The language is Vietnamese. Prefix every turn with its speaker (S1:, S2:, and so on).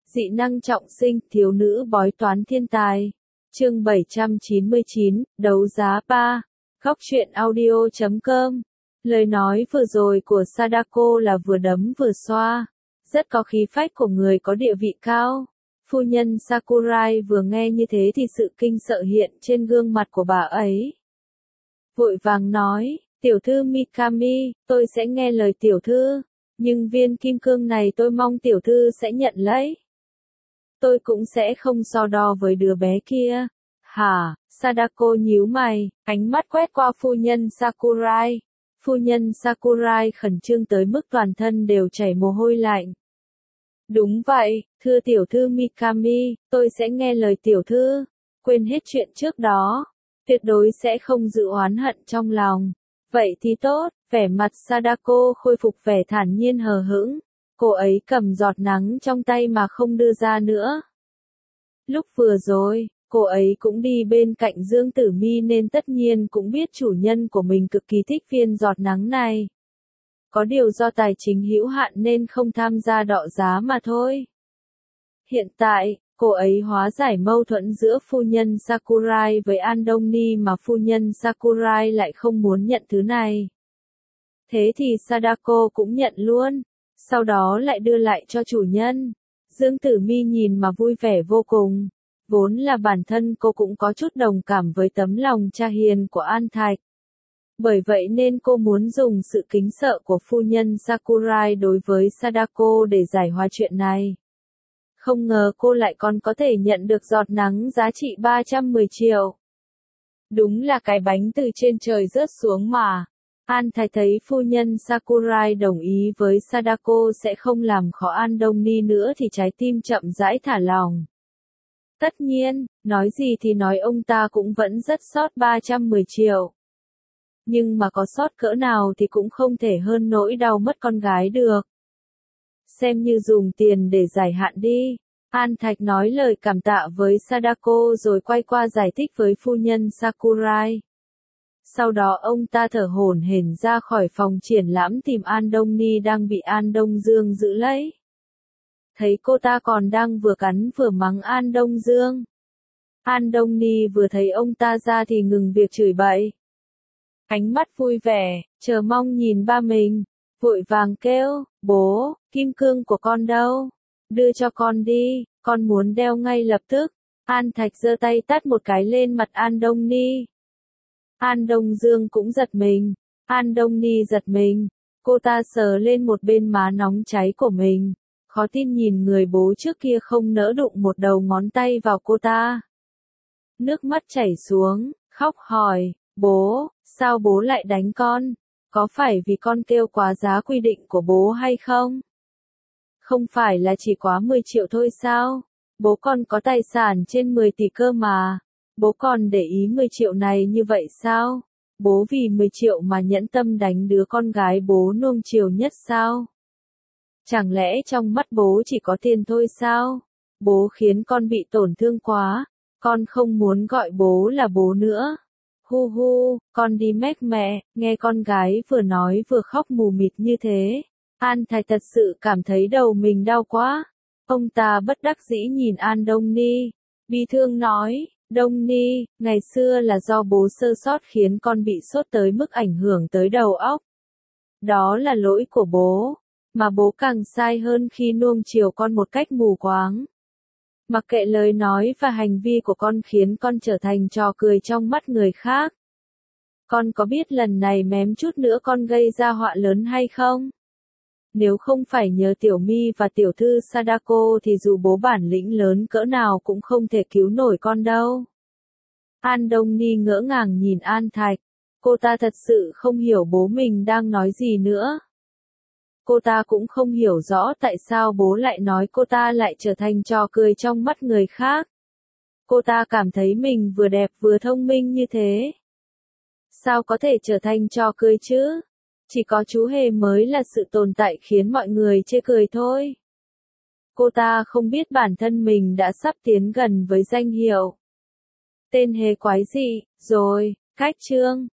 S1: Dị năng trọng sinh, thiếu nữ bói toán thiên tài. Chương 799, đấu giá 3. Góc truyện audio.com. Lời nói vừa rồi của Sadako là vừa đấm vừa xoa, rất có khí phách của người có địa vị cao. Phu nhân Sakurai vừa nghe như thế thì sự kinh sợ hiện trên gương mặt của bà ấy. Vội vàng nói, tiểu thư Mikami, tôi sẽ nghe lời tiểu thư, nhưng viên kim cương này tôi mong tiểu thư sẽ nhận lấy. Tôi cũng sẽ không so đo với đứa bé kia. Hả? Sadako nhíu mày, ánh mắt quét qua phu nhân Sakurai. Phu nhân Sakurai khẩn trương tới mức toàn thân đều chảy mồ hôi lạnh. Đúng vậy, thưa tiểu thư Mikami, tôi sẽ nghe lời tiểu thư, quên hết chuyện trước đó, tuyệt đối sẽ không giữ oán hận trong lòng. Vậy thì tốt, vẻ mặt Sadako khôi phục vẻ thản nhiên hờ hững, cô ấy cầm giọt nắng trong tay mà không đưa ra nữa. Lúc vừa rồi, cô ấy cũng đi bên cạnh Dương Tử Mi nên tất nhiên cũng biết chủ nhân của mình cực kỳ thích viên giọt nắng này. Có điều do tài chính hữu hạn nên không tham gia đọ giá mà thôi. Hiện tại, cô ấy hóa giải mâu thuẫn giữa phu nhân Sakurai với Andoni mà phu nhân Sakurai lại không muốn nhận thứ này. Thế thì Sadako cũng nhận luôn, sau đó lại đưa lại cho chủ nhân. Dương Tử Mi nhìn mà vui vẻ vô cùng. Vốn là bản thân cô cũng có chút đồng cảm với tấm lòng cha hiền của An Thạch. Bởi vậy nên cô muốn dùng sự kính sợ của phu nhân Sakurai đối với Sadako để giải hòa chuyện này. Không ngờ cô lại còn có thể nhận được giọt nắng giá trị 310 triệu. Đúng là cái bánh từ trên trời rớt xuống mà. An Thạch thấy phu nhân Sakurai đồng ý với Sadako sẽ không làm khó Andoni nữa thì trái tim chậm rãi thả lỏng. Tất nhiên, nói gì thì nói ông ta cũng vẫn rất sót 310 triệu. Nhưng mà có sót cỡ nào thì cũng không thể hơn nỗi đau mất con gái được. Xem như dùng tiền để giải hạn đi. An Thạch nói lời cảm tạ với Sadako rồi quay qua giải thích với phu nhân Sakurai. Sau đó ông ta thở hổn hển ra khỏi phòng triển lãm tìm Andoni đang bị An Đông Dương giữ lấy. Thấy cô ta còn đang vừa cắn vừa mắng An Đông Dương. Andoni vừa thấy ông ta ra thì ngừng việc chửi bậy. Ánh mắt vui vẻ, chờ mong nhìn ba mình, vội vàng kêu, bố, kim cương của con đâu? Đưa cho con đi, con muốn đeo ngay lập tức. An Thạch giơ tay tát một cái lên mặt Andoni. An Đông Dương cũng giật mình, Andoni giật mình, cô ta sờ lên một bên má nóng cháy của mình, khó tin nhìn người bố trước kia không nỡ đụng một đầu ngón tay vào cô ta. Nước mắt chảy xuống, khóc hỏi, bố, sao bố lại đánh con? Có phải vì con kêu quá giá quy định của bố hay không? Không phải là chỉ quá 10 triệu thôi sao? Bố con có tài sản trên 10 tỷ cơ mà. Bố còn để ý 10 triệu này như vậy sao? Bố vì 10 triệu mà nhẫn tâm đánh đứa con gái bố nuông chiều nhất sao? Chẳng lẽ trong mắt bố chỉ có tiền thôi sao? Bố khiến con bị tổn thương quá, con không muốn gọi bố là bố nữa. Hu hu, con đi mách mẹ, nghe con gái vừa nói vừa khóc mù mịt như thế. An Thạch thật sự cảm thấy đầu mình đau quá. Ông ta bất đắc dĩ nhìn Andoni, bi thương nói, Đông Ni, ngày xưa là do bố sơ sót khiến con bị sốt tới mức ảnh hưởng tới đầu óc. Đó là lỗi của bố, mà bố càng sai hơn khi nuông chiều con một cách mù quáng. Mặc kệ lời nói và hành vi của con khiến con trở thành trò cười trong mắt người khác. Con có biết lần này mém chút nữa con gây ra họa lớn hay không? Nếu không phải nhờ Tiểu Mi và tiểu thư Sadako thì dù bố bản lĩnh lớn cỡ nào cũng không thể cứu nổi con đâu. Andoni ngỡ ngàng nhìn An Thạch. Cô ta thật sự không hiểu bố mình đang nói gì nữa. Cô ta cũng không hiểu rõ tại sao bố lại nói cô ta lại trở thành trò cười trong mắt người khác. Cô ta cảm thấy mình vừa đẹp vừa thông minh như thế. Sao có thể trở thành trò cười chứ? Chỉ có chú hề mới là sự tồn tại khiến mọi người chê cười thôi. Cô ta không biết bản thân mình đã sắp tiến gần với danh hiệu. Tên hề quái dị, rồi, cách chương.